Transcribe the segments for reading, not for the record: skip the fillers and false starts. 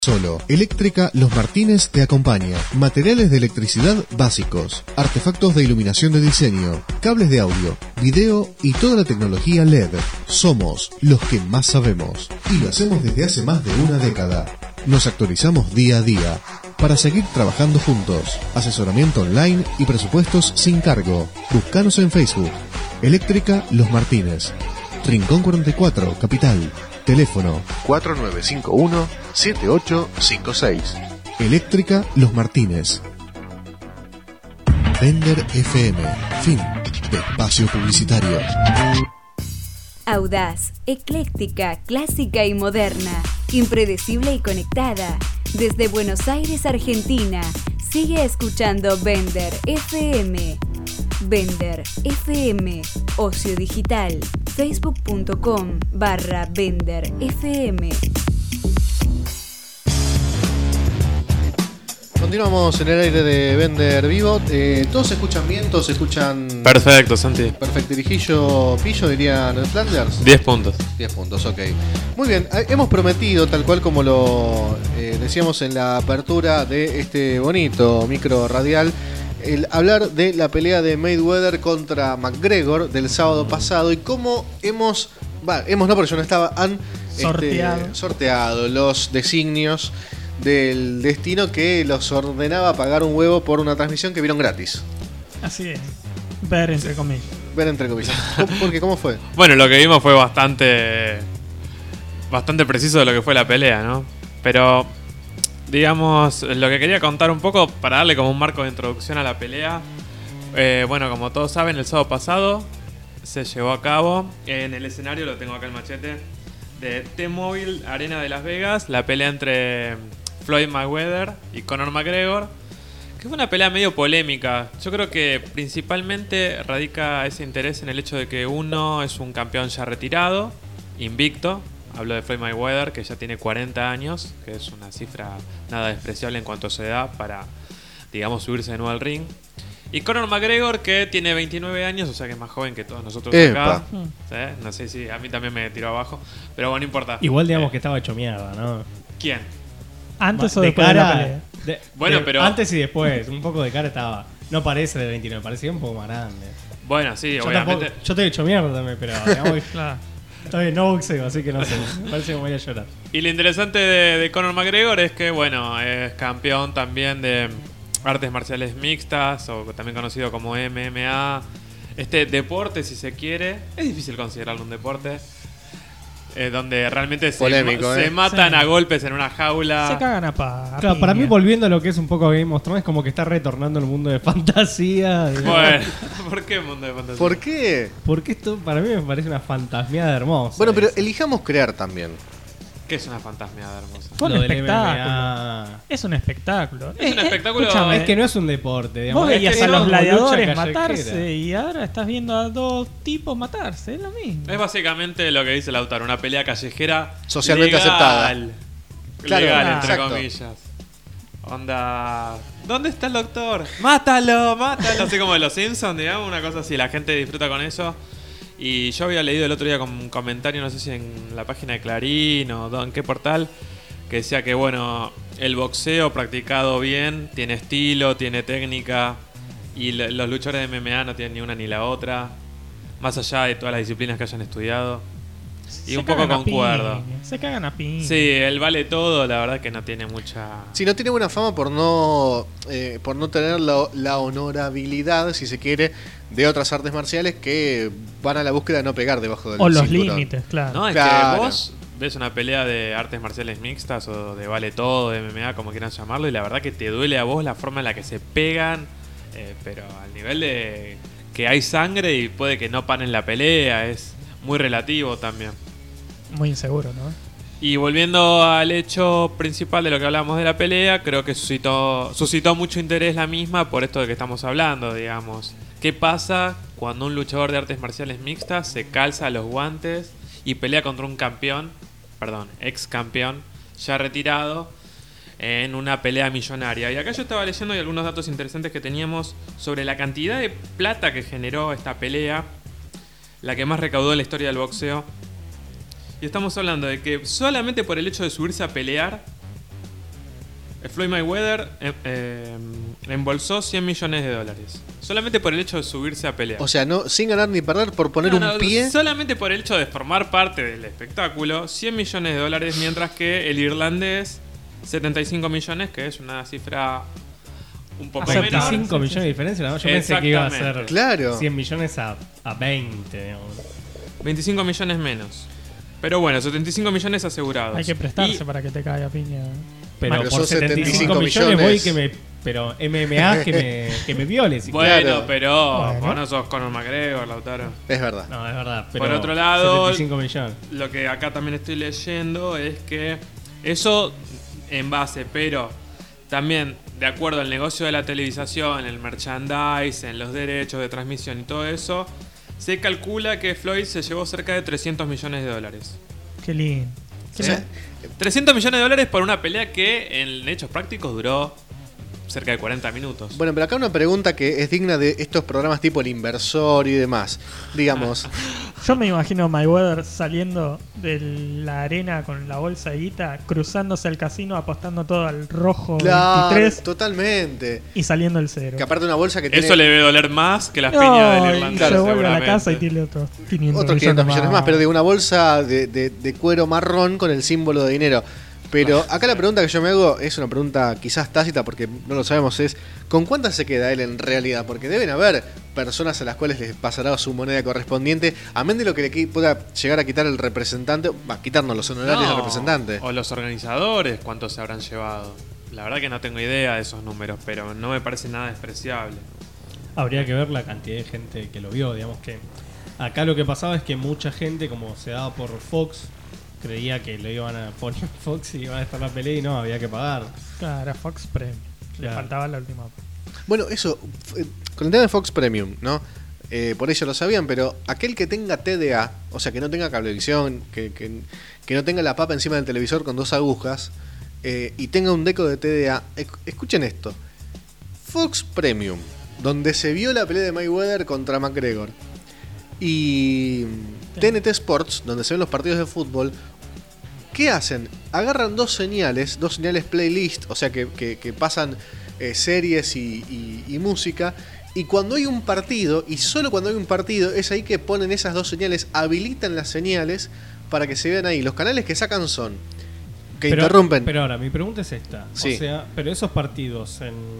Solo. Eléctrica Los Martínez te acompaña. Materiales de electricidad básicos, artefactos de iluminación de diseño, cables de audio, video y toda la tecnología LED. Somos los que más sabemos y lo hacemos desde hace más de una década. Nos actualizamos día a día para seguir trabajando juntos. Asesoramiento online y presupuestos sin cargo. Búscanos en Facebook. Eléctrica Los Martínez. Rincón 44, Capital. Teléfono 4951-7856. Eléctrica Los Martínez. Bender FM. Fin de espacio publicitario. Audaz, ecléctica, clásica y moderna, impredecible y conectada. Desde Buenos Aires, Argentina, sigue escuchando Bender FM. Bender FM, ocio digital, facebook.com/Bender FM. Continuamos en el aire de Bender Vivo. ¿Todos se escuchan bien? ¿Todos se escuchan...? Perfecto, Santi. Perfecto. Dirigillo Pillo, dirían en Flanders. 10 puntos. 10 puntos, ok. Muy bien, hemos prometido, tal cual como lo decíamos en la apertura de este bonito micro radial, el hablar de la pelea de Mayweather contra McGregor del sábado pasado y cómo no, porque yo no estaba, han sorteado los designios del destino que los ordenaba pagar un huevo por una transmisión que vieron gratis. Así es. Ver entre comillas. Ver entre comillas. Porque, ¿cómo fue? Bueno, lo que vimos fue bastante preciso de lo que fue la pelea, ¿no? Pero, digamos, lo que quería contar un poco para darle como un marco de introducción a la pelea. Bueno, como todos saben, el sábado pasado se llevó a cabo en el escenario, lo tengo acá el machete, de T-Mobile Arena de Las Vegas, la pelea entre Floyd Mayweather y Conor McGregor, que fue una pelea medio polémica. Yo creo que principalmente radica ese interés en el hecho de que uno es un campeón ya retirado, invicto. Hablo de Floyd Mayweather, que ya tiene 40 años, que es una cifra nada despreciable en cuanto a su edad para, digamos, subirse de nuevo al ring. Y Conor McGregor, que tiene 29 años, o sea que es más joven que todos nosotros acá. ¿Sí? No sé si a mí también me tiró abajo, pero bueno, no importa. Igual digamos que estaba hecho mierda, ¿no? ¿Quién? Antes o de después cara, de la pelea. Pero antes y después, un poco de cara estaba. No parece de 29, parecía un poco más grande. Bueno, sí, Yo obviamente. yo te he hecho mierda también, pero digamos que Claro. estoy no boxeo, así que no sé. Me parece que me voy a llorar. Y lo interesante de Conor McGregor es que, bueno, es campeón también de artes marciales mixtas, o también conocido como MMA. Este deporte, si se quiere, es difícil considerarlo un deporte. Donde realmente polémico, se matan Sí. a golpes en una jaula. Se cagan a paz. Claro, para mí, volviendo a lo que es un poco Game of Thrones, es como que está retornando al mundo de fantasía. Bueno, ¿por qué mundo de fantasía? ¿Por qué? Porque esto para mí me parece una fantasmiada hermosa. Bueno, pero elijamos crear también. ¿Qué es una fantasmeada hermosa? Fue un Lo del espectáculo. MMA. Es un espectáculo. Es un espectáculo. Escúchame, Es que no es un deporte, digamos. vos veías Es a los como gladiadores lucha matarse callejera. y ahora estás viendo a dos tipos matarse. Es lo mismo. Es básicamente lo que dice Lautaro, una pelea callejera Socialmente aceptada. Claro, Legal, entre exacto. comillas. Onda, ¿dónde está el doctor? ¡Mátalo, mátalo! Así como de los Simpsons, digamos, una cosa así. La gente disfruta con eso. Y yo había leído el otro día con un comentario, no sé si en la página de Clarín o en qué portal, que decía que, bueno, el boxeo practicado bien tiene estilo, tiene técnica, y los luchadores de MMA no tienen ni una ni la otra, más allá de todas las disciplinas que hayan estudiado. Y Se un poco cagan a concuerdo. piña, Se cagan a piña. Sí, él vale todo, la verdad que no tiene mucha... Si no tiene buena fama por no tener la honorabilidad, si se quiere, de otras artes marciales que van a la búsqueda de no pegar debajo del O los cinturón. límites, claro. No, es Claro. que vos ves una pelea de artes marciales mixtas o de vale todo, de MMA, como quieran llamarlo, y la verdad que te duele a vos la forma en la que se pegan, pero al nivel de que hay sangre y puede que no paren la pelea, es muy relativo también. Muy inseguro, ¿no? Y volviendo al hecho principal de lo que hablamos de la pelea, creo que suscitó mucho interés la misma por esto de que estamos hablando, digamos. ¿Qué pasa cuando un luchador de artes marciales mixtas se calza los guantes y pelea contra un ex campeón, ya retirado, en una pelea millonaria? Y acá yo estaba leyendo algunos datos interesantes que teníamos sobre la cantidad de plata que generó esta pelea, la que más recaudó en la historia del boxeo. Y estamos hablando de que solamente por el hecho de subirse a pelear Floyd Mayweather embolsó $100 millones. Solamente por el hecho de subirse a pelear. O sea, no, sin ganar ni perder, por poner un pie. Solamente por el hecho de formar parte del espectáculo, $100 millones, mientras que el irlandés, 75 millones, que es una cifra un poco menor. 75 millones de diferencia, ¿no? Yo pensé que iba a ser Claro. 100 millones a 20, digamos. 25 millones menos. Pero bueno, 75 millones asegurados. Hay que prestarse Y- para que te caiga piña. Pero Pero por son 75 millones. voy que me... Pero MMA que me viole. Si Bueno, Claro. pero Bueno. vos no sos Conor McGregor, Lautaro. Es verdad. No, es verdad. Pero Por otro lado, 75 millones. Lo que acá también estoy leyendo es que eso en base, pero también de acuerdo al negocio de la televisación, el merchandise, los derechos de transmisión y todo eso, se calcula que Floyd se llevó cerca de $300 millones. Qué lindo. O sea, $300 millones por una pelea que en hechos prácticos duró cerca de 40 minutos. bueno, pero acá una pregunta que es digna de estos programas tipo El Inversor y demás. Digamos, Yo me imagino a Mayweather saliendo de la arena con la bolsa de guita, cruzándose al casino, apostando todo al rojo claro, 23 totalmente. y saliendo el cero. Que aparte una bolsa que tiene Eso le debe doler más que las No, piñas del y irlandés. se vuelve a la seguramente. casa y tiene otros 500 millones más, pero de una bolsa de cuero marrón con el símbolo de dinero. Pero acá la pregunta que yo me hago es una pregunta quizás tácita porque no lo sabemos, es ¿con cuántas se queda él en realidad? Porque deben haber personas a las cuales les pasará su moneda correspondiente, amén de lo que le pueda llegar a quitar el representante, quitarnos los honorarios del representante. O los organizadores, ¿cuántos se habrán llevado? La verdad que no tengo idea de esos números, pero no me parece nada despreciable. Habría que ver la cantidad de gente que lo vio. Digamos que acá lo que pasaba es que mucha gente, como se daba por Fox, creía que lo iban a poner Fox y iban a estar la pelea y no, había que pagar. Claro, era Fox Premium. Le Claro. faltaba la última. Bueno, eso, con el tema de Fox Premium, ¿no? Por ello lo sabían, pero aquel que tenga TDA, o sea, que no tenga cablevisión, que no tenga la papa encima del televisor con 2 agujas, y tenga un deco de TDA, escuchen esto. Fox Premium, donde se vio la pelea de Mayweather contra McGregor, y TNT Sports, donde se ven los partidos de fútbol, ¿qué hacen? Agarran dos señales playlist, o sea que pasan series y música, y cuando hay un partido, y solo cuando hay un partido, es ahí que ponen esas dos señales, habilitan las señales para que se vean ahí. Los canales que sacan son, que interrumpen. Pero ahora, mi pregunta es esta. Sí. O sea, pero esos partidos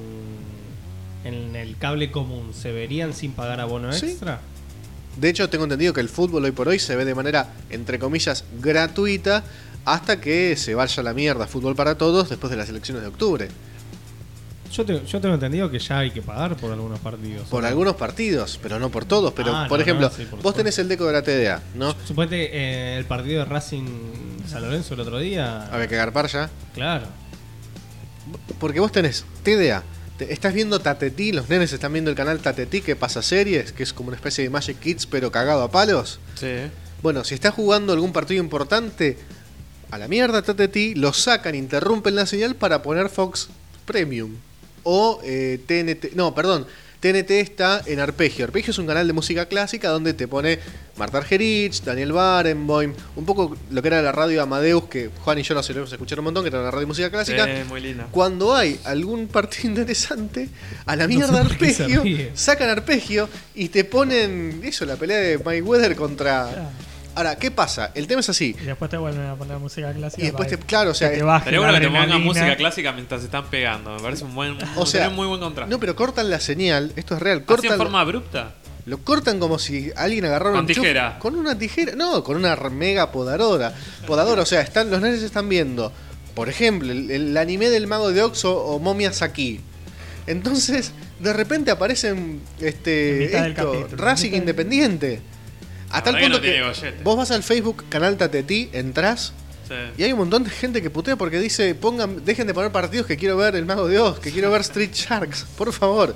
en el cable común, ¿se verían sin pagar abono Sí. extra? De hecho, tengo entendido que el fútbol hoy por hoy se ve de manera, entre comillas, gratuita, hasta que se vaya a la mierda fútbol para todos después de las elecciones de octubre. Yo tengo entendido que ya hay que pagar por algunos partidos. Por ¿no? algunos partidos, pero no por todos. Pero, Ah, por no, ejemplo, no, sí, por vos supuesto. tenés el deco de la TDA, ¿no? Suponete el partido de Racing San Lorenzo el otro día. Había que agarpar ya. Claro. Porque vos tenés TDA. Estás viendo Tatetí, los nenes están viendo el canal Tatetí que pasa series, que es como una especie de Magic Kids pero cagado a palos. Sí. Bueno, si estás jugando algún partido importante, a la mierda Tatetí, lo sacan, interrumpen la señal para poner Fox Premium. O TNT, no, perdón, TNT está en Arpegio. Arpegio es un canal de música clásica donde te pone Marta Argerich, Daniel Barenboim, un poco lo que era la radio Amadeus, que Juan y yo lo solemos escuchar un montón, que era la radio de música clásica. Sí, muy linda. Cuando hay algún partido interesante, a la No mierda sé por qué se Arpegio, ríe. sacan Arpegio y te ponen eso, la pelea de Mayweather contra... Claro. Ahora, ¿qué pasa? El tema es así. Y después te vuelven a poner música clásica. Y después para claro, o sea, que te baje Estaría la bueno que te pongan adrenalina. música clásica mientras se están pegando. Me parece un O sea, muy buen contraste. no, pero cortan la señal, esto es real, ¿Así cortan, en forma abrupta? lo cortan como si alguien agarrara ¿Con un enchufe- tijera? con una tijera, no, con una mega podadora, o sea, los nenes están viendo, por ejemplo, el anime del Mago de Oz o Momia Saki. Entonces, de repente aparecen En mitad del capítulo, Racing en mitad del- Independiente. A La tal verdad que punto no que, tiene gollete. vos vas al Facebook canal Tatetí, entrás Sí. y hay un montón de gente que putea porque dice, dejen de poner partidos que quiero ver el Mago de Oz, que quiero ver Street Sharks, por favor.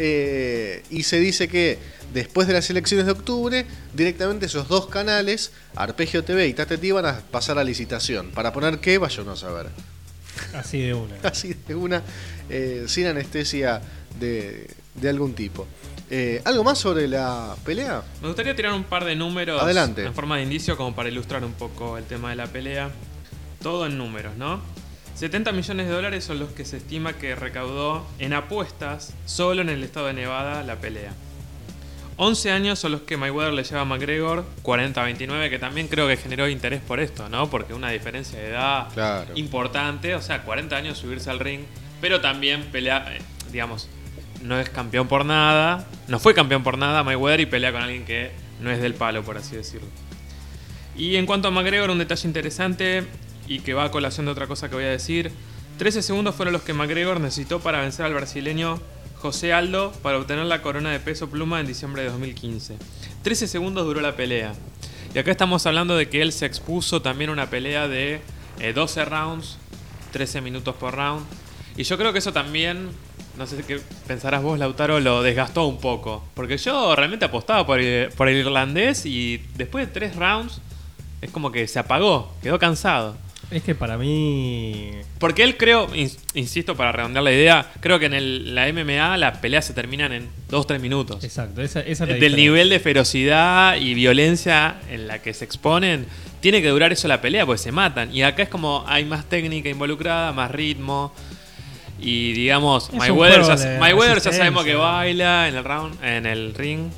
Y se dice que después de las elecciones de octubre, directamente esos dos canales, Arpegio TV y Tatetí, van a pasar a licitación. ¿Para poner qué? Vaya uno a saber. Así de una. Así de una, sin anestesia de algún tipo. ¿Algo más sobre la pelea? Me gustaría tirar un par de números Adelante. en forma de indicio como para ilustrar un poco el tema de la pelea. Todo en números, ¿no? $70 millones son los que se estima que recaudó en apuestas solo en el estado de Nevada la pelea. 11 años son los que Mayweather le lleva a McGregor, 40-29, que también creo que generó interés por esto, ¿no? Porque una diferencia de edad importante, o sea, 40 años subirse al ring, pero también pelea, digamos, no es campeón por nada, no fue campeón por nada Mayweather y pelea con alguien que no es del palo, por así decirlo. Y en cuanto a McGregor, un detalle interesante y que va a colación de otra cosa que voy a decir, 13 segundos fueron los que McGregor necesitó para vencer al brasileño José Aldo para obtener la corona de peso pluma en diciembre de 2015. 13 segundos duró la pelea. Y acá estamos hablando de que él se expuso también a una pelea de 12 rounds, 13 minutos por round. Y yo creo que eso también, no sé qué pensarás vos, Lautaro, lo desgastó un poco. Porque yo realmente apostaba por el irlandés y después de 3 rounds es como que se apagó, quedó cansado. Es que para mí... Porque él creo, insisto para redondear la idea, creo que en la MMA las peleas se terminan en 2-3 minutos. Exacto, esa es la Del diferencia. nivel de ferocidad y violencia en la que se exponen, tiene que durar eso la pelea porque se matan. Y acá es como hay más técnica involucrada, más ritmo. Y digamos, Mayweather ya sabemos que baila en el ring,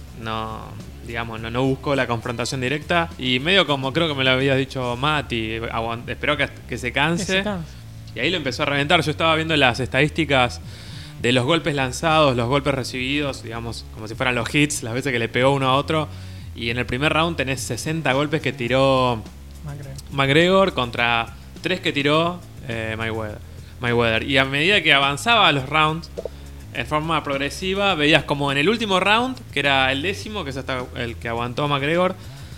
no buscó la confrontación directa y medio como creo que me lo habías dicho Mati, esperó que se canse y ahí lo empezó a reventar. Yo estaba viendo las estadísticas de los golpes lanzados, los golpes recibidos, digamos, como si fueran los hits, las veces que le pegó uno a otro, y en el primer round tenés 60 golpes que tiró McGregor contra 3 que tiró Mayweather. Y a medida que avanzaba los rounds en forma progresiva, veías como en el último round, que era el 10º, que es hasta el que aguantó a McGregor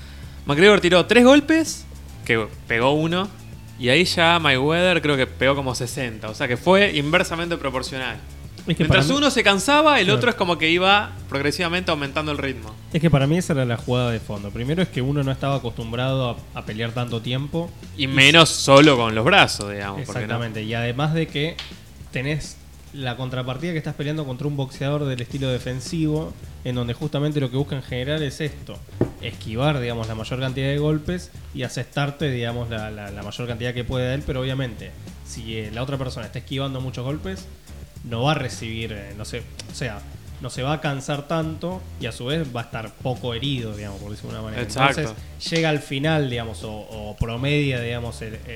tiró 3 golpes, que pegó uno, y ahí ya Mayweather creo que pegó como 60, o sea que fue inversamente proporcional. Es que mientras para uno se cansaba, el Claro. otro es como que iba progresivamente aumentando el ritmo. Es que para mí esa era la jugada de fondo. Primero es que uno no estaba acostumbrado a pelear tanto tiempo. Y menos solo con los brazos, digamos. porque Exactamente. Y además de que tenés la contrapartida que estás peleando contra un boxeador del estilo defensivo, en donde justamente lo que busca en general es esto: esquivar, digamos, la mayor cantidad de golpes y asestarte, digamos, la mayor cantidad que pueda él. Pero obviamente, si la otra persona está esquivando muchos golpes, no va a recibir, no se va a cansar tanto y a su vez va a estar poco herido, digamos, por decirlo de una manera. Exacto. Entonces llega al final, digamos, o promedia, digamos,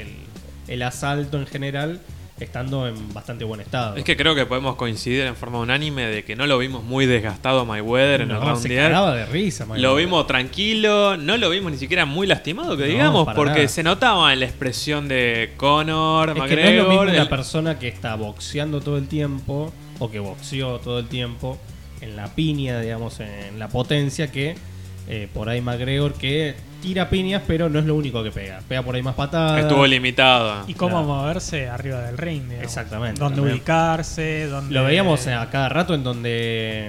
el asalto en general, estando en bastante buen estado. Es que creo que podemos coincidir en forma unánime de que no lo vimos muy desgastado a Mayweather en el round se 10. cagaba de risa, Mayweather. Lo vimos tranquilo, no lo vimos ni siquiera muy lastimado, que No, digamos, para porque nada. se notaba en la expresión de Conor, Es que no es McGregor. lo mismo una persona que está boxeando todo el tiempo, o que boxeó todo el tiempo, en la piña, digamos, en la potencia, que por ahí McGregor, que tira piñas, pero no es lo único que pega. Pega por ahí más patadas. Estuvo limitado. Y cómo Claro. moverse arriba del ring, digamos. Exactamente, Dónde también. ubicarse, dónde... Lo veíamos a cada rato en donde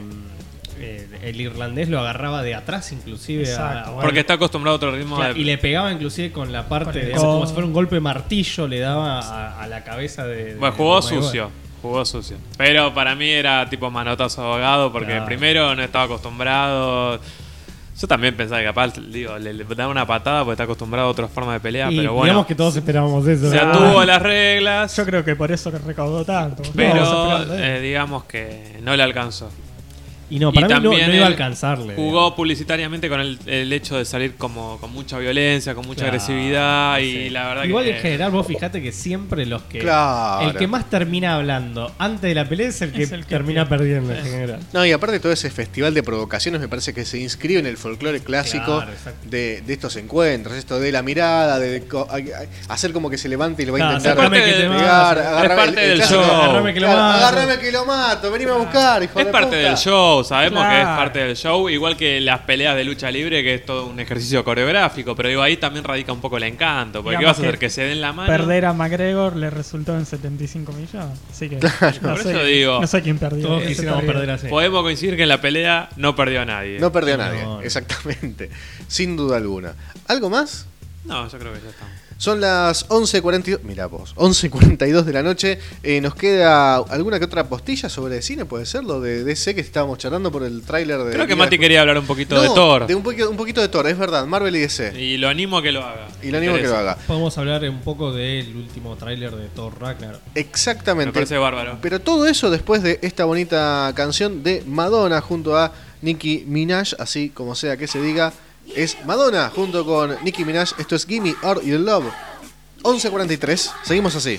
el irlandés lo agarraba de atrás, inclusive. Exacto. Porque está acostumbrado a otro ritmo. Y le pegaba inclusive con la parte, Con el digamos, como codo. si fuera un golpe martillo, le daba a la cabeza de... Bueno, jugó de Mayweather. sucio. Pero para mí era tipo manotazo abogado porque Claro. primero no estaba acostumbrado. Yo también pensaba que capaz, digo, le daba una patada porque está acostumbrado a otra forma de pelea, Y pero bueno. digamos que todos esperábamos eso. Se ¿verdad? atuvo a las reglas, Yo creo que por eso que recaudó tanto. pero Todos esperando él. digamos que no le alcanzó. Y no, Y para mí no también iba a él alcanzarle. Jugó publicitariamente con el hecho de salir como con mucha violencia, con mucha Claro, agresividad y sí. la verdad Igual que... en general vos fijate que siempre los que... Claro. El que más termina hablando antes de la pelea es el que, termina perdiendo en general. No, y aparte todo ese festival de provocaciones me parece que se inscribe en el folclore clásico Claro, exacto. de estos encuentros, esto de la mirada, hacer como que se levante y lo va a Claro, intentar sacame que te pegar, mato. agarrame Es parte del clásico, show. Agarrame que lo claro, mato. agárrame que lo mato, venime a buscar, hijo Es de parte puta. del show, sabemos que es Claro. parte del show, igual que las peleas de lucha libre, que es todo un ejercicio coreográfico, pero digo, ahí también radica un poco el encanto, porque ¿qué Digamos vas a hacer? que Que se den la mano. Perder a McGregor le resultó en 75 millones. Así que Por eso digo, no sé quién perdió. Todos Ese quisiéramos perdió. perder así. podemos coincidir que en la pelea no perdió a nadie. No perdió a nadie, No. exactamente, sin duda alguna. ¿Algo más? No, yo creo que ya está. Son las 11:42. Mirá vos, 11:42 de la noche. Nos queda alguna que otra postilla sobre cine, puede ser, lo de DC que estábamos charlando por el tráiler de. Creo que Mati quería hablar un poquito de Thor. De un poquito de Thor, es verdad, Marvel y DC. Y lo animo a que lo haga. Podemos hablar un poco del último tráiler de Thor Ragnarok. Exactamente. Me parece bárbaro. Pero todo eso después de esta bonita canción de Madonna junto a Nicki Minaj, así como sea que se diga. Es Madonna junto con Nicki Minaj. Esto es Gimme All Your Love. 11:43. Seguimos así.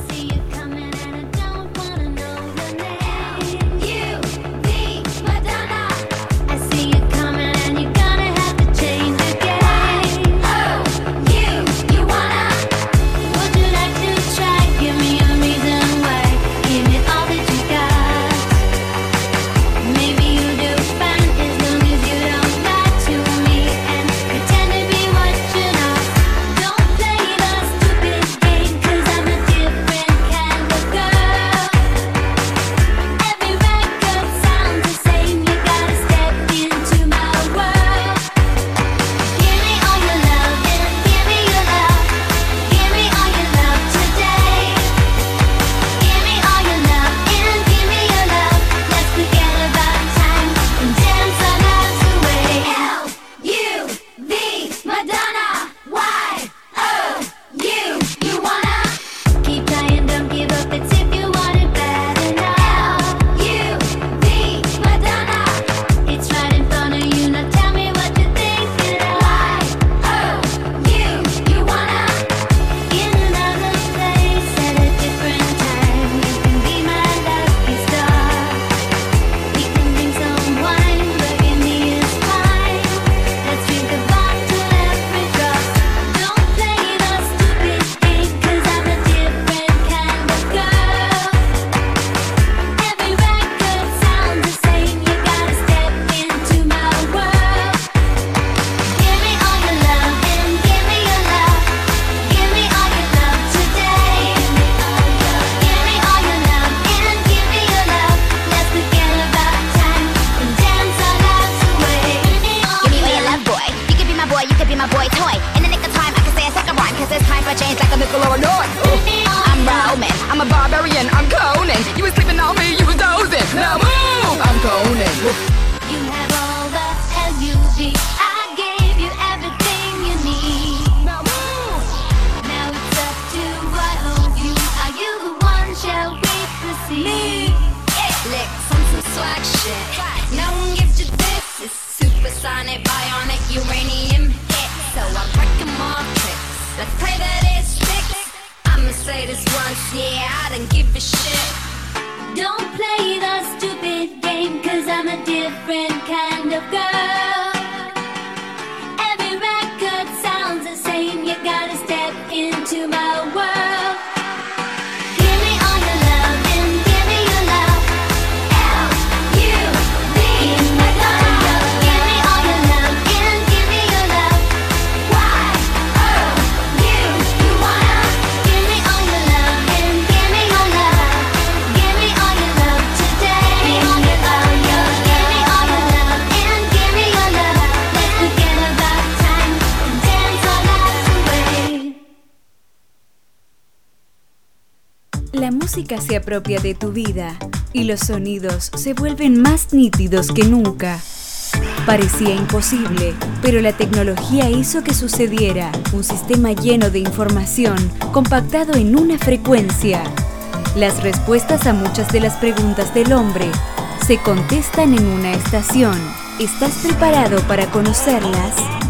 La música se apropia de tu vida y los sonidos se vuelven más nítidos que nunca. Parecía imposible, pero la tecnología hizo que sucediera. Un sistema lleno de información, compactado en una frecuencia. Las respuestas a muchas de las preguntas del hombre se contestan en una estación. ¿Estás preparado para conocerlas?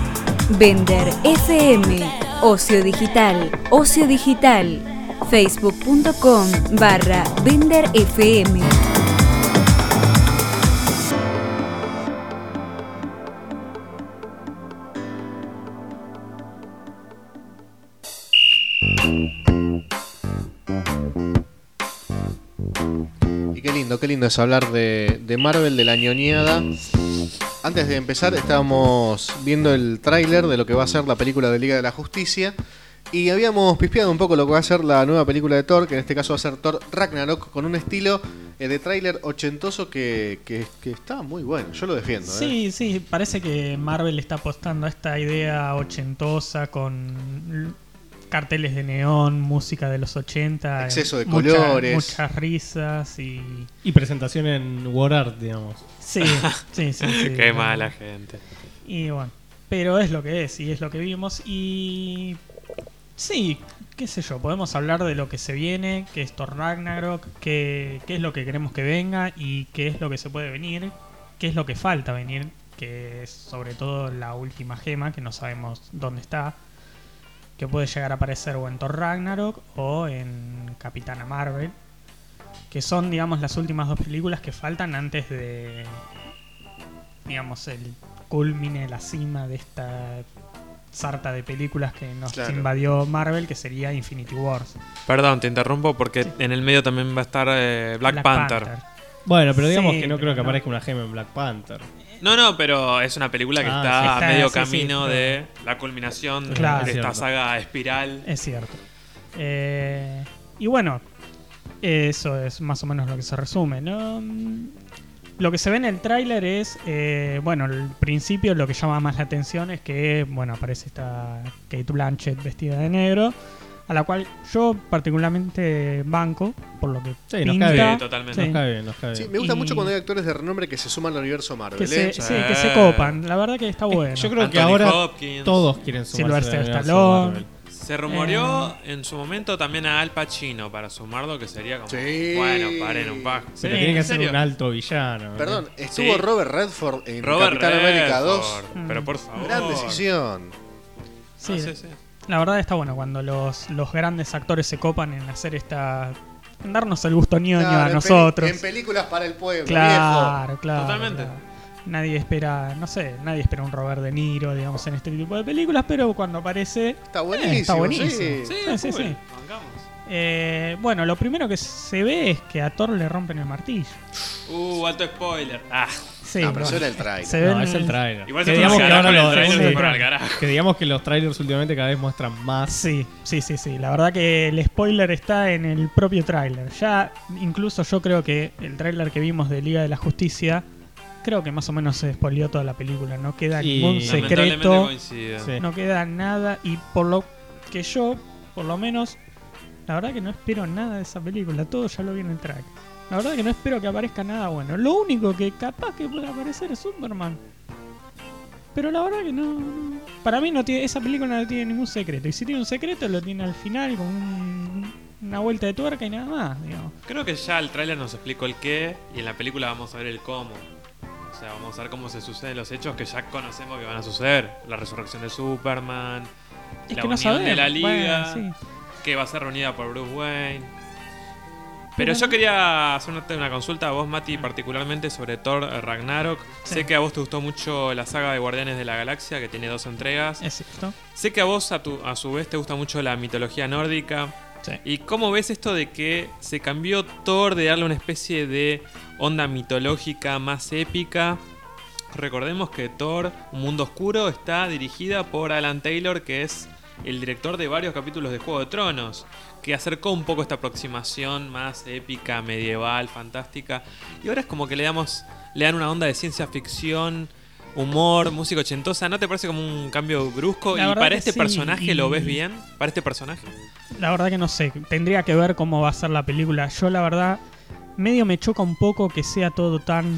Bender FM, Ocio Digital, Ocio Digital. Facebook.com/Bender FM. Y qué lindo es hablar de Marvel, de la ñoñada. Antes de empezar estábamos viendo el tráiler de lo que va a ser la película de Liga de la Justicia. Y habíamos pispeado un poco lo que va a ser la nueva película de Thor, que en este caso va a ser Thor Ragnarok, con un estilo de tráiler ochentoso que está muy bueno. Yo lo defiendo. Sí, parece que Marvel está apostando a esta idea ochentosa con carteles de neón, música de los 80, Exceso de colores. muchas risas y presentación en WordArt, digamos. sí. Qué mala gente. Y bueno, pero es lo que es y es lo que vimos y sí, qué sé yo, podemos hablar de lo que se viene, que es Thor Ragnarok, qué es lo que queremos que venga y qué es lo que se puede venir, qué es lo que falta venir, que es sobre todo la última gema que no sabemos dónde está, que puede llegar a aparecer o en Thor Ragnarok o en Capitana Marvel, que son, digamos, las últimas 2 películas que faltan antes de, digamos, el culmine, la cima de esta sarta de películas que nos invadió Marvel, que sería Infinity Wars. Perdón, te interrumpo porque en el medio también va a estar Black Panther. Bueno, pero digamos Sí, que no creo que no. aparezca una gema en Black Panther. No, pero es una película que está a sí, medio sí, camino sí, de la culminación Claro. de esta Cierto. saga espiral. Es cierto. Y bueno, eso es más o menos lo que se resume, ¿no? Lo que se ve en el tráiler es, bueno, al principio lo que llama más la atención es que, bueno, aparece esta Kate Blanchett vestida de negro, a la cual yo particularmente banco, por lo que Sí, nos pinta. cae bien, Sí, totalmente. Sí. Nos cae bien, nos cae Sí, bien. me gusta Y- mucho cuando hay actores de renombre que se suman al universo Marvel. Que se, ¿eh? sí, que se copan. La verdad que está bueno. Yo creo que Anthony ahora Hopkins. todos quieren sumarse Sylvester al universo Stallone. Marvel. Se rumoreó en su momento también a Al Pacino para sumarlo, que sería como, Sí. bueno, paren un poco. Pero Sí, tiene que ¿en ser serio? un alto villano. ¿no? Perdón, estuvo Sí. Robert Redford en Robert Capitán América Redford, 2. pero por favor. Gran decisión. Sí, No, sí. la verdad está bueno cuando los grandes actores se copan en hacer esta... en darnos el gusto ñoño Claro, a nosotros. En películas para el pueblo, Claro, claro. Totalmente. claro. Nadie espera, no sé, nadie espera un Robert De Niro, digamos, en este tipo de películas, pero cuando aparece... viejo. Está buenísimo. está buenísimo. sí. Sí, full, sí. bancamos. Bueno, lo primero que se ve es que a Thor le rompen el martillo. Alto spoiler. Ah, Sí, No, pero eso bueno, era el trailer. se ve No, en- es el trailer. igual Que se digamos fueron que al ahora carajo, los- el trailer se sí, fueron al claro. carajo. Que digamos que los trailers últimamente cada vez muestran más. Sí. La verdad que el spoiler está en el propio tráiler. Ya, incluso yo creo que el tráiler que vimos de Liga de la Justicia, creo que más o menos se spoileó toda la película. No queda Y ningún Lamentablemente secreto, coincide. Sí. no queda nada. Y por lo que yo, por lo menos, la verdad que no espero nada de esa película. Todo ya lo vi en el trailer. La verdad que no espero que aparezca nada bueno. Lo único que capaz que pueda aparecer es Superman. Pero la verdad que no. Para mí no tiene, esa película no tiene ningún secreto. Y si tiene un secreto, lo tiene al final con una vuelta de tuerca y nada más, digamos. Creo que ya el tráiler nos explicó el qué y en la película vamos a ver el cómo. O sea, vamos a ver cómo se suceden los hechos que ya conocemos que van a suceder. La resurrección de Superman, Es la que no unión sabemos. de la Liga, Bueno, sí. que va a ser reunida por Bruce Wayne. Pero yo quería hacerte una consulta a vos, Mati, particularmente sobre Thor Ragnarok. Sí. Sé que a vos te gustó mucho la saga de Guardianes de la Galaxia, que tiene 2 entregas. Es cierto. Sé que a vos, a su vez, te gusta mucho la mitología nórdica. Sí. ¿Y cómo ves esto de que se cambió Thor de darle una especie de onda mitológica más épica? Recordemos que Thor, Un Mundo Oscuro, está dirigida por Alan Taylor, que es el director de varios capítulos de Juego de Tronos, que acercó un poco esta aproximación más épica, medieval, fantástica. Y ahora es como que le dan una onda de ciencia ficción, humor, música ochentosa. ¿No te parece como un cambio brusco? La ¿Y verdad para que este sí, personaje y- lo ves bien? ¿Para este personaje? La verdad que no sé. Tendría que ver cómo va a ser la película. Yo, la verdad, medio me choca un poco que sea todo tan.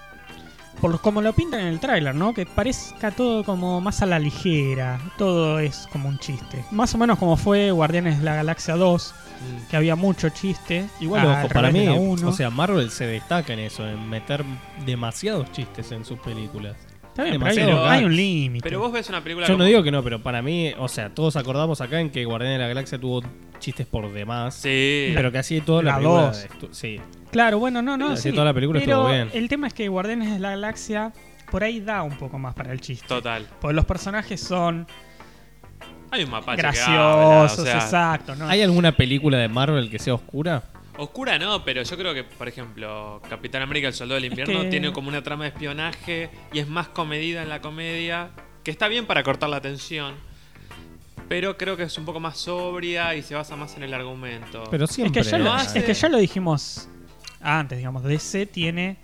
Como lo pintan en el tráiler, ¿no? Que parezca todo como más a la ligera. Todo es como un chiste. Más o menos como fue Guardianes de la Galaxia 2, que había mucho chiste. Igual, al ojo, para revés mí, de la 1. o sea, Marvel se destaca en eso, en meter demasiados chistes en sus películas. Está bien, pero demasiado hay gags. un límite. Pero vos ves una película Yo como... no digo que no, pero para mí, o sea, todos acordamos acá en que Guardianes de la Galaxia tuvo chistes por demás. Sí. Pero que así toda la, La película. dos. Sí. Claro, bueno, no, Así sí. toda la película pero estuvo bien. el tema es que Guardianes de la Galaxia por ahí da un poco más para el chiste. Total. Porque los personajes son Hay un mapache que graciosos, habla, o sea, exacto, ¿no? ¿Hay alguna película de Marvel que sea oscura? oscura no, pero yo creo que, por ejemplo, Capitán América, el Soldado del Invierno, que- tiene como una trama de espionaje y es más comedida en la comedia, que está bien para cortar la tensión, pero creo que es un poco más sobria y se basa más en el argumento. Pero Es siempre. que, ya lo, lo hace. es que ya lo dijimos antes, digamos. DC tiene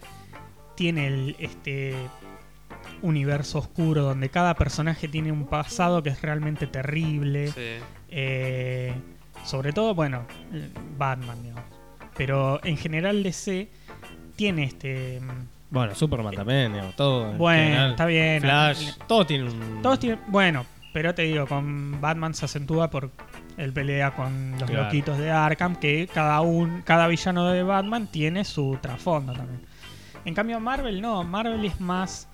este universo oscuro donde cada personaje tiene un pasado que es realmente terrible. Sí. Sobre todo, bueno, Batman, digamos. Pero en general DC tiene Bueno, Superman también, digamos, todo. en Bueno, general. está bien. Flash, todo tiene un. Todos tienen. Bueno, pero te digo, con Batman se acentúa por el pelea con los Claro. loquitos de Arkham, que cada villano de Batman tiene su trasfondo también. En cambio, Marvel no. Marvel es más.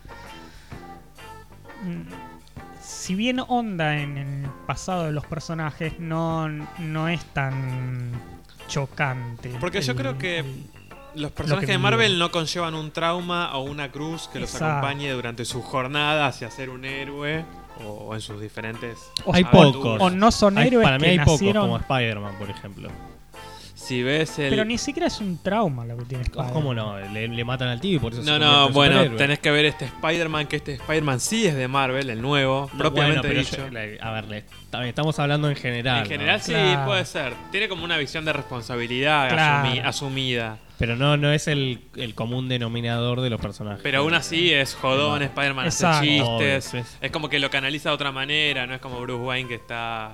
Si bien onda en el pasado de los personajes, no es tan chocante. Porque yo creo que los personajes que de Marvel vivieron. no conllevan un trauma o una cruz que los Exacto. acompañe durante su jornada hacia ser un héroe o en sus diferentes Hay aventuras. pocos. O no son héroes Para mí que hay pocos, nacieron. como Spider-Man, por ejemplo. Si ves el... Pero ni siquiera es un trauma lo que tiene Spider-Man. ¿Cómo no? Le matan al tío y por eso se No, convierte en bueno, superhéroe. tenés que ver este Spider-Man, que este Spider-Man sí es de Marvel, el nuevo, propiamente Bueno, pero dicho. a ver, también estamos hablando en general. En general ¿no? sí, Claro. puede ser. Tiene como una visión de responsabilidad Claro. asumida. Pero no es el común denominador de los personajes. Pero aún así es jodón, Spider-Man hace Exacto. chistes. Obvio, sí. Es como que lo canaliza de otra manera, no es como Bruce Wayne que está...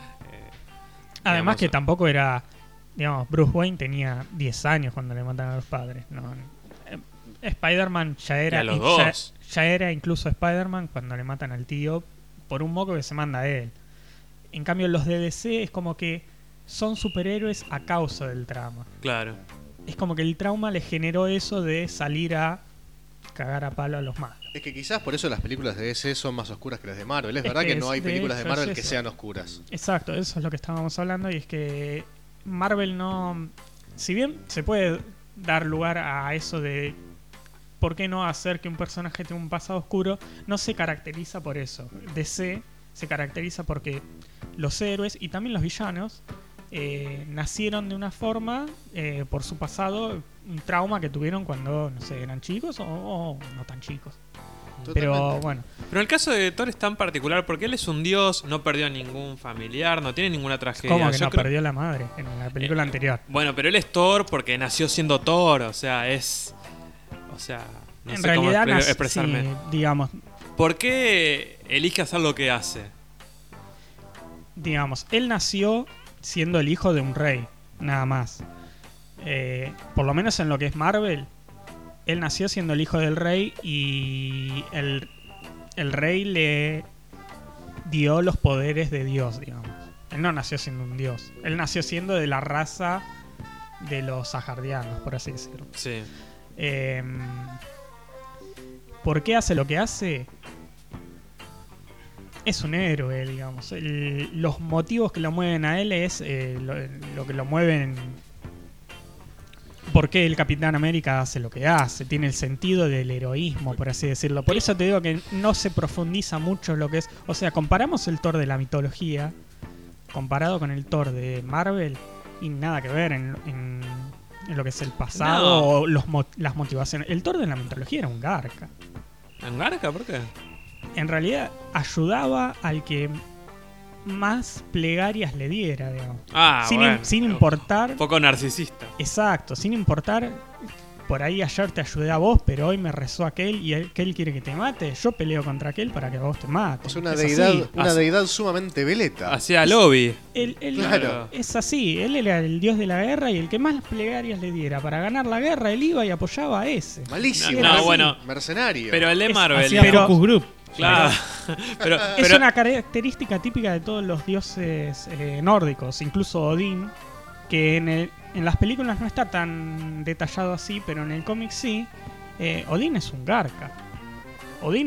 Además digamos, que tampoco era, digamos, Bruce Wayne tenía 10 años cuando le matan a los padres. No, Spider-Man ya era, Y a los ya- dos. ya era incluso Spider-Man cuando le matan al tío por un moco que se manda a él. En cambio los de DC es como que son superhéroes a causa del trauma. Claro. Es como que el trauma le generó eso de salir a cagar a palo a los malos. Es que quizás por eso las películas de DC son más oscuras que las de Marvel. Es Es verdad que que no hay de películas de hecho Marvel es que eso. sean oscuras. Exacto, eso es lo que estábamos hablando y es que Marvel no... Si bien se puede dar lugar a eso de por qué no hacer que un personaje tenga un pasado oscuro, no se caracteriza por eso. DC se caracteriza porque los héroes y también los villanos nacieron de una forma por su pasado, un trauma que tuvieron cuando, no sé, eran chicos o no tan chicos. Pero Totalmente. bueno, Pero en el caso de Thor es tan particular porque él es un dios, no perdió a ningún familiar, no tiene ninguna tragedia. como que Yo no creo- perdió la madre en la película anterior. Bueno, pero él es Thor porque nació siendo Thor, o sea, es... O sea, no en sé cómo realidad, expresarme. sí, digamos, ¿Por qué elige hacer lo que hace? él nació siendo el hijo de un rey, nada más. Por lo menos en lo que es Marvel, él nació siendo el hijo del rey y el rey le dio los poderes de Dios, digamos. Él no nació siendo un dios, él nació siendo de la raza de los asgardianos, por así decirlo. Sí. ¿Por qué hace lo que hace? Es un héroe, digamos. Los motivos que lo mueven a él es lo que lo mueven. ¿Por qué el Capitán América hace lo que hace? Tiene el sentido del heroísmo, por así decirlo. Por eso te digo que no se profundiza mucho lo que es. O sea, comparamos el Thor de la mitología comparado con el Thor de Marvel y nada que ver en lo que es el pasado No. o las motivaciones. El Thor de la mitología era un garca. ¿En Garca? ¿Por qué? En realidad ayudaba al que más plegarias le diera, digamos. Ah, bueno. Sin importar. Un poco narcisista. Exacto, sin importar. Por ahí ayer te ayudé a vos, pero hoy me rezó aquel y aquel quiere que te mate. Yo peleo contra aquel para que a vos te mate. O sea, una Es deidad, así. una deidad sumamente veleta. Hacía lobby. Él Claro. es así, él era el dios de la guerra y el que más plegarias le diera para ganar la guerra, él iba y apoyaba a ese. Malísimo. No, así, bueno. Mercenario. Pero el de Es- Marvel. Hacía Pero- Focus Group. Claro. pero, Es pero- una característica típica de todos los dioses nórdicos, incluso Odín, que en las películas no está tan detallado así, pero en el cómic sí. Odín es un garca. Odín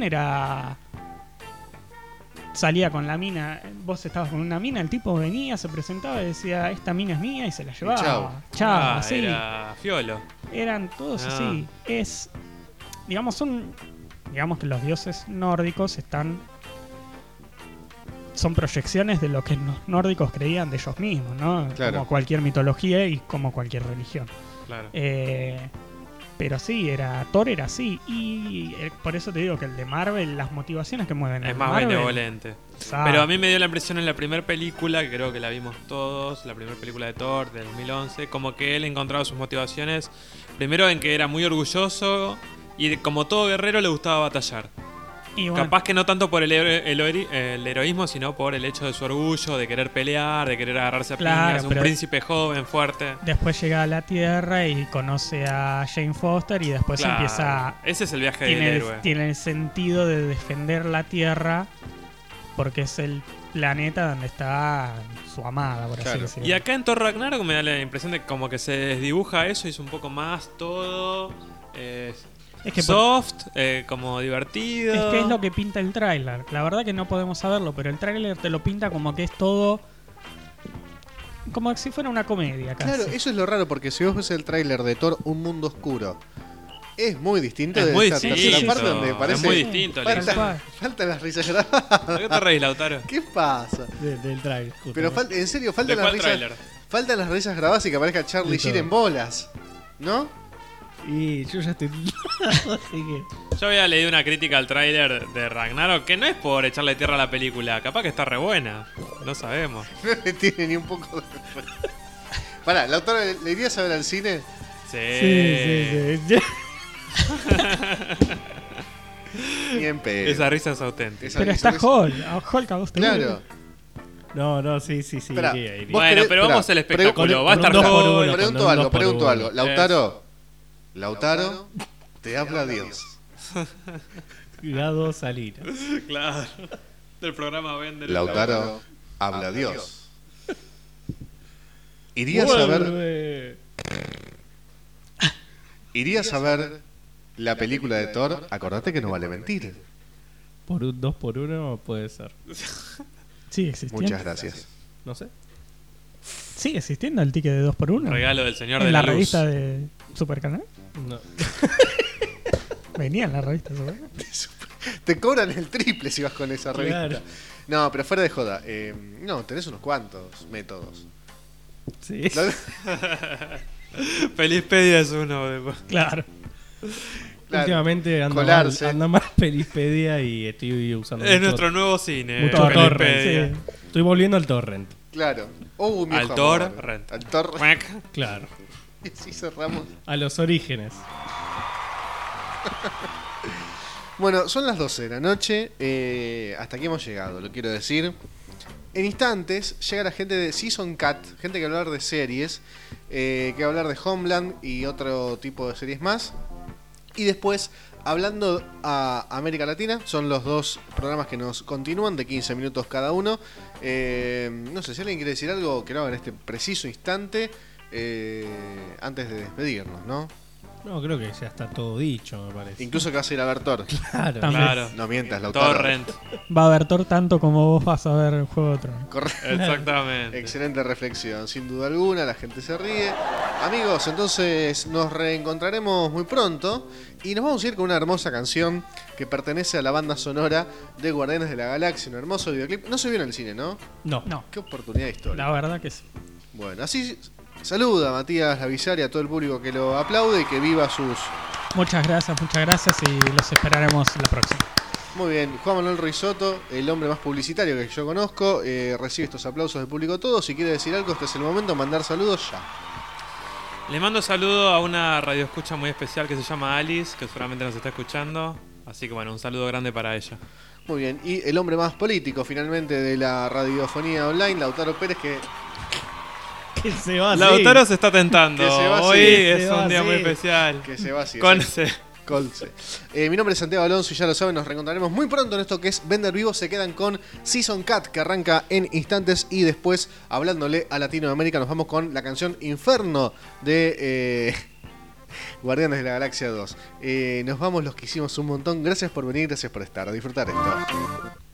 salía con la mina, vos estabas con una mina, el tipo venía, se presentaba y decía, esta mina es mía y se la llevaba. chau. Chau, así. era Fiolo. Eran todos Ah. así. Digamos que los dioses nórdicos son proyecciones de lo que los nórdicos creían de ellos mismos, ¿no? Claro. Como cualquier mitología y como cualquier religión. Claro. Pero sí, Thor era así. Y por eso te digo que el de Marvel, las motivaciones que mueven Es en más Marvel, benevolente. exacto. Pero a mí me dio la impresión en la primera película, que creo que la vimos todos, la primera película de Thor del 2011, como que él encontraba sus motivaciones, primero en que era muy orgulloso y como todo guerrero le gustaba batallar. Y bueno, Capaz que no tanto por el heroísmo, sino por el hecho de su orgullo, de querer pelear, de querer agarrarse a Claro, piñas, un pero- príncipe joven, fuerte. después llega a la Tierra y conoce a Jane Foster y después Claro, empieza... ese es el viaje del Tiene, héroe. tiene el sentido de defender la Tierra porque es el planeta donde está su amada, por así Claro. decirlo. Y acá en Thor Ragnarok me da la impresión de como que se desdibuja eso y es un poco más todo Es que soft, como divertido. Es que es lo que pinta el tráiler. La verdad que no podemos saberlo, pero el tráiler te lo pinta como que es todo... Como si fuera una comedia, casi. Claro, eso es lo raro, porque si vos ves el tráiler de Thor, Un Mundo Oscuro, es muy distinto Es de muy esta tercera distinto, parte donde es parece... muy distinto, Tal Faltan, cual. faltan las risas grabadas. ¿De qué te reís, Lautaro? ¿Qué pasa? Del trailer. Pero en serio, ¿De faltan las cuál risas... tráiler? Faltan las risas grabadas y que aparezca Charlie De Sheen todo. en bolas. ¿No? Y yo ya estoy. Así que. Yo había leído una crítica al tráiler de Ragnarok que no es por echarle tierra a la película, capaz que está re buena, no sabemos. No le tiene ni un poco de... Pará, Lautaro, ¿le irías a ver al cine? Sí. Ni en pedo. Esa risa es auténtica. Esa Pero risa está es- Hulk. A Hulk a vos te Claro. gusta. No, sí, Espera, iría. vos Bueno, querés- pero esperá, vamos al espectáculo. con Va a un estar 2 por Hulk. 1. Pregunto con algo, un 2 por pregunto 1. algo. Lautaro, te habla Dios. Cuidado, Salinas. Claro. Del programa Vender. Lautaro, habla Dios. ¿Irías a ver, Vuelve. irías a ver la película de Thor? Acordate que no vale mentir. Por un 2 por 1 puede ser. Sigue existiendo. Muchas gracias. No sé. Sigue existiendo el ticket de 2x1. Regalo del señor En de la la luz. revista de Supercanal. No. Venía en la revista de Supercanal. Te cobran el triple si vas con esa revista. Claro. No, pero fuera de joda. No, tenés unos cuantos métodos. Sí. Felizpedia es uno. después. Claro. Claro, Últimamente anda colarse. más Pelispedia y estoy usando Es mucho- nuestro nuevo cine. mucho Torrent, Felizpedia. sí. Estoy volviendo al torrent. Claro. Un viejo Al Thor, amor. rent. Al Thor. Cuac. Claro. Y así cerramos. A los orígenes. Bueno, son las 12 de la noche. Hasta aquí hemos llegado, lo quiero decir. En instantes llega la gente de Season Cat, gente que va a hablar de series, que va a hablar de Homeland y otro tipo de series más. Y después, hablando a América Latina, son los dos programas que nos continúan de 15 minutos cada uno. No sé, si alguien quiere decir algo, que lo haga en este preciso instante, antes de despedirnos, ¿no? No, creo que ya está todo dicho, me parece. Incluso que vas a ir a ver Thor. Claro. También. Claro. No mientas, Lautaro. Torrent. Va a haber Thor tanto como vos vas a ver el Juego de Tronos. Correcto. Exactamente. Excelente reflexión, sin duda alguna, la gente se ríe. Amigos, entonces nos reencontraremos muy pronto y nos vamos a ir con una hermosa canción que pertenece a la banda sonora de Guardianes de la Galaxia, un hermoso videoclip. No se vio en el cine, ¿no? No. No, Qué oportunidad histórica. la verdad que sí. Bueno, así saluda a Matías Lavisari, a todo el público que lo aplaude y que viva sus... Muchas gracias y los esperaremos la próxima. Muy bien, Juan Manuel Risotto, el hombre más publicitario que yo conozco, recibe estos aplausos del público todo. Si quiere decir algo, este es el momento, mandar saludos ya. Le mando saludo a una radioescucha muy especial que se llama Alice, que seguramente nos está escuchando. Así que bueno, un saludo grande para ella. Muy bien, y el hombre más político finalmente de la radiofonía online, Lautaro Pérez, que Se va así. Lautaro se está tentando. Que se va así. Hoy Se es va un día así. muy especial. se va así. Conce. Colce. Mi nombre es Santiago Alonso y ya lo saben, nos reencontraremos muy pronto en esto que es Vender Vivo. Se quedan con Season Cat, que arranca en instantes, y después, hablándole a Latinoamérica, nos vamos con la canción Inferno de Guardianes de la Galaxia 2. Nos vamos los que hicimos un montón. Gracias por venir, gracias por estar. A disfrutar esto.